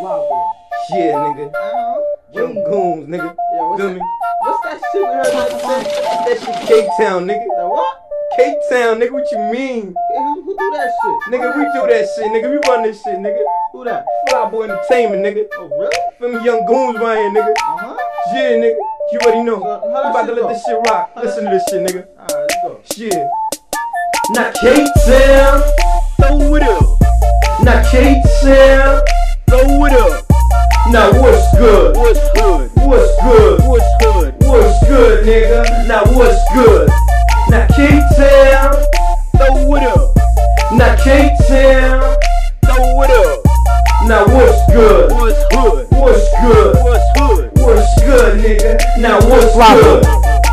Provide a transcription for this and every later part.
Yeah, nigga. Young goons, nigga. Yeah, Feel me? what's that shit we heard about today? That shit K-Town, nigga. That what? K-Town, nigga, what you mean? Hey, who do that shit? Nigga, we do that shit, nigga. We run this shit, nigga. Who that? Flyboy Entertainment, nigga. Oh, really? Feel me, young goons right here, nigga. Uh-huh. Yeah, nigga. You already know. So, We about to let this shit rock. Listen to this shit, nigga. Alright, let's go. Shit. Now K-Town, throw it up. Now K-Town, throw it up. Now what's good? What's good? What's good? What's good? What's good, nigga? Now what's good? Now K-Town, Throw it up. now K-Town, Throw it up. now what's good? What's good? What's good? What's good? What's good, nigga? Now what's good?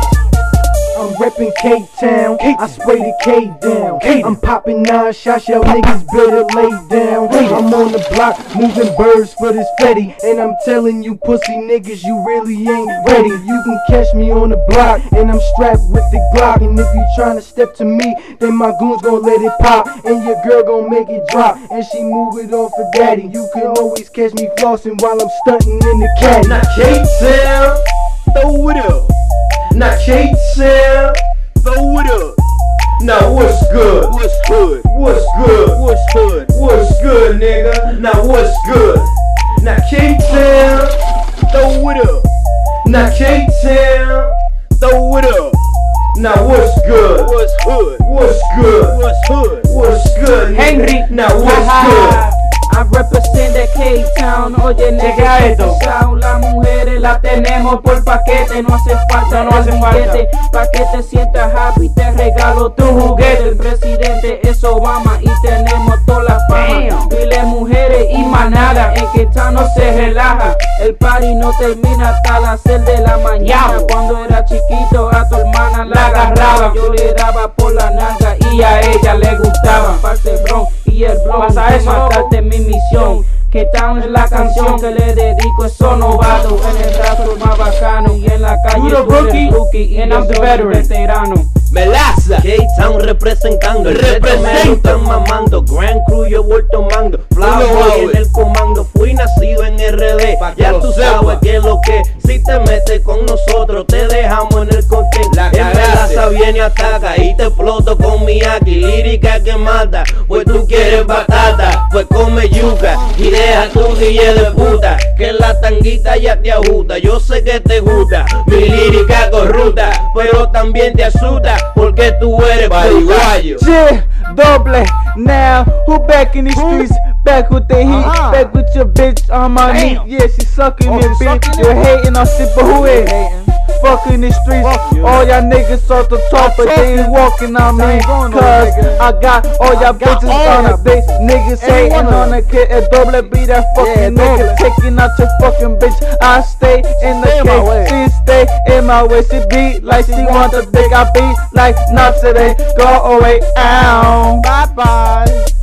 I'm reppin' K-Town, I spray the K down. I'm poppin' 9 shots, y'all niggas better lay down. I'm on the block, moving birds for this fetty. And I'm telling you pussy niggas, you really ain't ready. You can catch me on the block, and I'm strapped with the Glock. And if you tryna step to me, then my goons gon' let it pop. And your girl gon' make it drop, and she move it off for daddy. You can always catch me flossing while I'm stunting in the caddy. Now K-Town, Throw it up. now K-Town, Throw it up. now what's good? What's good? What's good? What's good? What's good, nigga? Now what's good? Now K-Town, Throw it up. now K-Town, Throw it up. now what's good? What's good? What's good? What's good? What's good, Henry, nigga? Now what's good? I represent the K-Town. Oye, nigga, esto. las mujeres las tenemos por paquete. No hace falta, No hace falta. billete. Pa' que te sientas happy, te regalo tu juguete. El presidente es Obama y tenemos toda la fama. Miles mujeres y manada. En K-Town no se relaja. El party no termina hasta las 6 de la mañana. Cuando era chiquito a tu hermana la agarraba. Yo le daba por la nalga y a ella le gustaba. Parte el bron y el blon. Pasa eso, matarte mi misión. K-Town es la canción que le dedico a esos novatos. En el rato el más bacano y en la calle You the tú eres rookie, rookie and y I'm yo the soy el veteran. veterano. Melaza. K-Town representando, el reto me lo están mamando. Grand Crew yo voy tomando, Flyboy en el comando. Fui nacido en RD, ya tú sabes que es lo que. Si te metes con nosotros te dejamos en el contexto. El Melaza viene ataca y te exploto con mi aquí. Lírica que mata, pues tú quieres batata. Pues come yuca y deja tu DJ de puta, que la tanguita ya te ajusta. Yo sé que te gusta mi lírica corrupta, pero también te asusta porque tú eres paraguayo. Yeah, doble. Now, who back in these streets? Back with the heat, back with your bitch on my knee. Yeah, she sucking it, bitch. You hating on shit, but who is? Fucking the streets. All y'all niggas off the top, but they ain't walking on me. Cause I got all y'all bitches on a bitch. Niggas hating on a kid, a double be that fucking nigga taking out your fucking bitch. I stay in the cage, she stay in my way. She beat like she want the dick, I beat like not today. Go away, ow. Bye bye.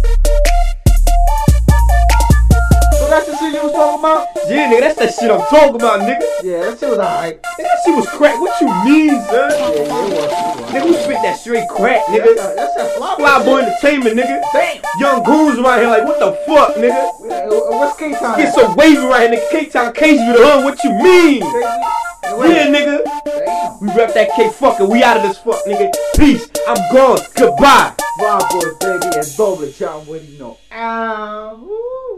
So that's the shit you was talking about? Yeah, nigga, that's that shit I'm talking about, nigga. Yeah, that shit was alright. Nigga, that shit was crack. What you mean, son? Yeah, it was. Nigga, we spit that straight crack, nigga. That's that Flyboy Entertainment, nigga. Damn. Young goons right here, like, what the fuck, nigga? What's K-Town? Get so wavy right here, nigga. K-Town case with the hood. What you mean? Yeah, nigga. Damn. We rep that K fucker. We out of this fuck, nigga. Peace. I'm gone. Goodbye. Flyboy, baby, and double, y'all already know. Ow.